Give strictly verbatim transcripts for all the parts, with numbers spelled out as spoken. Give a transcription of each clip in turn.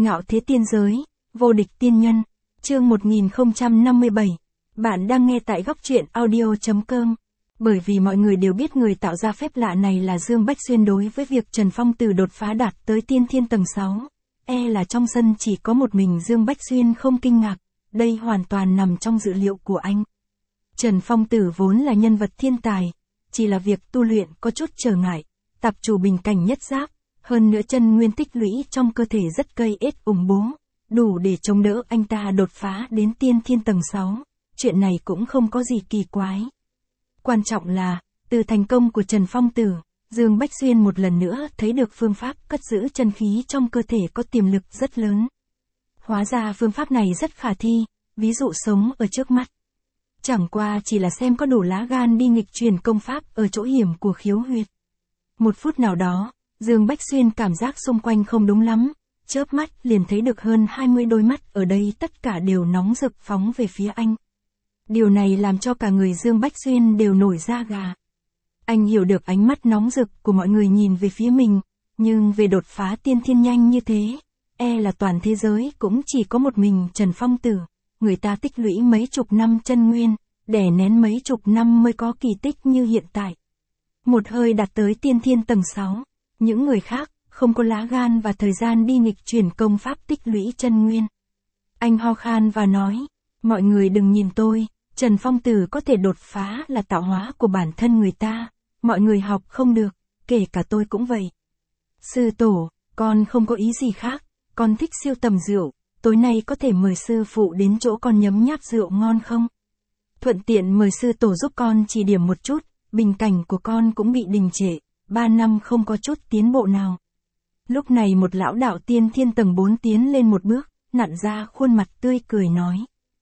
Ngạo thế tiên giới, vô địch tiên nhân, chương một nghìn không trăm năm mươi bảy. Bạn đang nghe tại góc truyện audio chấm com. Bởi vì mọi người đều biết người tạo ra phép lạ này là Dương Bách Xuyên, đối với việc Trần Phong Tử đột phá đạt tới tiên thiên tầng sáu, e là trong sân chỉ có một mình Dương Bách Xuyên không kinh ngạc, đây hoàn toàn nằm trong dự liệu của anh. Trần Phong Tử vốn là nhân vật thiên tài, chỉ là việc tu luyện có chút trở ngại, tạp chủ bình cảnh nhất giáp, hơn nữa chân nguyên tích lũy trong cơ thể rất cây ết ủng bố, đủ để chống đỡ anh ta đột phá đến tiên thiên tầng sáu, chuyện này cũng không có gì kỳ quái. Quan trọng là, từ thành công của Trần Phong Tử, Dương Bách Xuyên một lần nữa thấy được phương pháp cất giữ chân khí trong cơ thể có tiềm lực rất lớn. Hóa ra phương pháp này rất khả thi, ví dụ sống ở trước mắt. Chẳng qua chỉ là xem có đủ lá gan đi nghịch truyền công pháp ở chỗ hiểm của khiếu huyệt. Một phút nào đó, Dương Bách Xuyên cảm giác xung quanh không đúng lắm, chớp mắt liền thấy được hơn hai mươi đôi mắt ở đây tất cả đều nóng rực phóng về phía anh. Điều này làm cho cả người Dương Bách Xuyên đều nổi da gà. Anh hiểu được ánh mắt nóng rực của mọi người nhìn về phía mình, nhưng về đột phá tiên thiên nhanh như thế, e là toàn thế giới cũng chỉ có một mình Trần Phong Tử, người ta tích lũy mấy chục năm chân nguyên, đè nén mấy chục năm mới có kỳ tích như hiện tại. Một hơi đạt tới tiên thiên tầng sáu, những người khác không có lá gan và thời gian đi nghịch chuyển công pháp tích lũy chân nguyên. Anh ho khan và nói, mọi người đừng nhìn tôi, Trần Phong Tử có thể đột phá là tạo hóa của bản thân người ta, mọi người học không được, kể cả tôi cũng vậy. Sư tổ, con không có ý gì khác, con thích siêu tầm rượu, tối nay có thể mời sư phụ đến chỗ con nhấm nháp rượu ngon không? Thuận tiện mời sư tổ giúp con chỉ điểm một chút, bình cảnh của con cũng bị đình trệ, ba năm không có chút tiến bộ nào. Lúc này một lão đạo tiên thiên tầng bốn tiến lên một bước, nặn ra khuôn mặt tươi cười nói.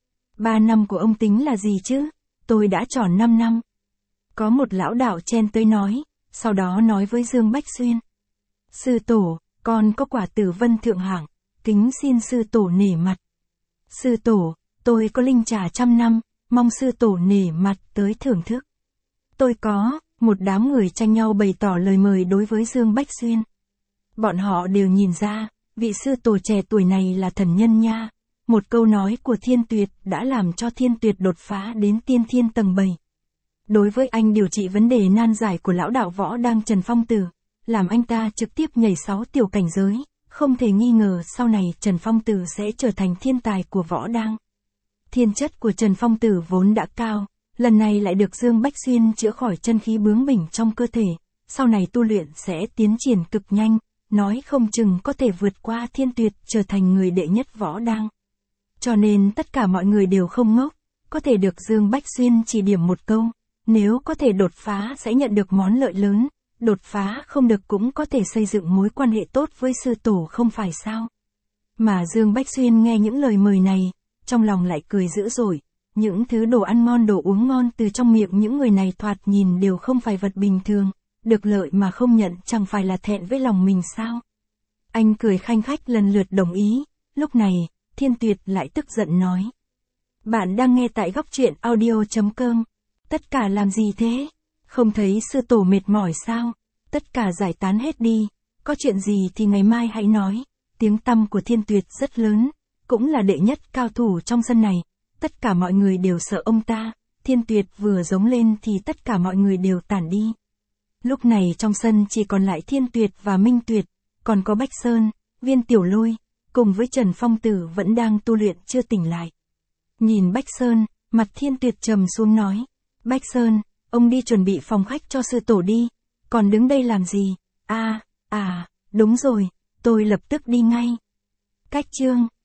Ba năm của ông tính là gì chứ? Tôi đã tròn năm năm. Có một lão đạo chen tới nói, sau đó nói với Dương Bách Xuyên. Sư tổ, con có quả tử vân thượng hạng, kính xin sư tổ nể mặt. Sư tổ, tôi có linh trà trăm năm, mong sư tổ nể mặt tới thưởng thức. Tôi có, một đám người tranh nhau bày tỏ lời mời đối với Dương Bách Xuyên. Bọn họ đều nhìn ra, vị sư tổ trẻ tuổi này là thần nhân nha. Một câu nói của Thiên Tuyệt đã làm cho Thiên Tuyệt đột phá đến tiên thiên tầng bảy. Đối với anh điều trị vấn đề nan giải của lão đạo võ đang Trần Phong Tử, làm anh ta trực tiếp nhảy sáu tiểu cảnh giới, không thể nghi ngờ sau này Trần Phong Tử sẽ trở thành thiên tài của võ đang. Thiên chất của Trần Phong Tử vốn đã cao, lần này lại được Dương Bách Xuyên chữa khỏi chân khí bướng bỉnh trong cơ thể, sau này tu luyện sẽ tiến triển cực nhanh, nói không chừng có thể vượt qua Thiên Tuyệt trở thành người đệ nhất võ đang. Cho nên tất cả mọi người đều không ngốc, có thể được Dương Bách Xuyên chỉ điểm một câu, nếu có thể đột phá sẽ nhận được món lợi lớn, đột phá không được cũng có thể xây dựng mối quan hệ tốt với sư tổ không phải sao. Mà Dương Bách Xuyên nghe những lời mời này, trong lòng lại cười dữ dội, những thứ đồ ăn ngon đồ uống ngon từ trong miệng những người này thoạt nhìn đều không phải vật bình thường, được lợi mà không nhận chẳng phải là thẹn với lòng mình sao. Anh cười khanh khách lần lượt đồng ý, lúc này, Thiên Tuyệt lại tức giận nói. Bạn đang nghe tại góc truyện audio chấm com. Tất cả làm gì thế? Không thấy sư tổ mệt mỏi sao? Tất cả giải tán hết đi, có chuyện gì thì ngày mai hãy nói. Tiếng tăm của Thiên Tuyệt rất lớn, cũng là đệ nhất cao thủ trong sân này. Tất cả mọi người đều sợ ông ta, Thiên Tuyệt vừa giống lên thì tất cả mọi người đều tản đi. Lúc này trong sân chỉ còn lại Thiên Tuyệt và Minh Tuyệt, còn có Bách Sơn, Viên Tiểu Lôi, cùng với Trần Phong Tử vẫn đang tu luyện chưa tỉnh lại. Nhìn Bách Sơn, mặt Thiên Tuyệt trầm xuống nói. Bách Sơn, ông đi chuẩn bị phòng khách cho sư tổ đi, còn đứng đây làm gì? À, à, đúng rồi, tôi lập tức đi ngay. Cách chương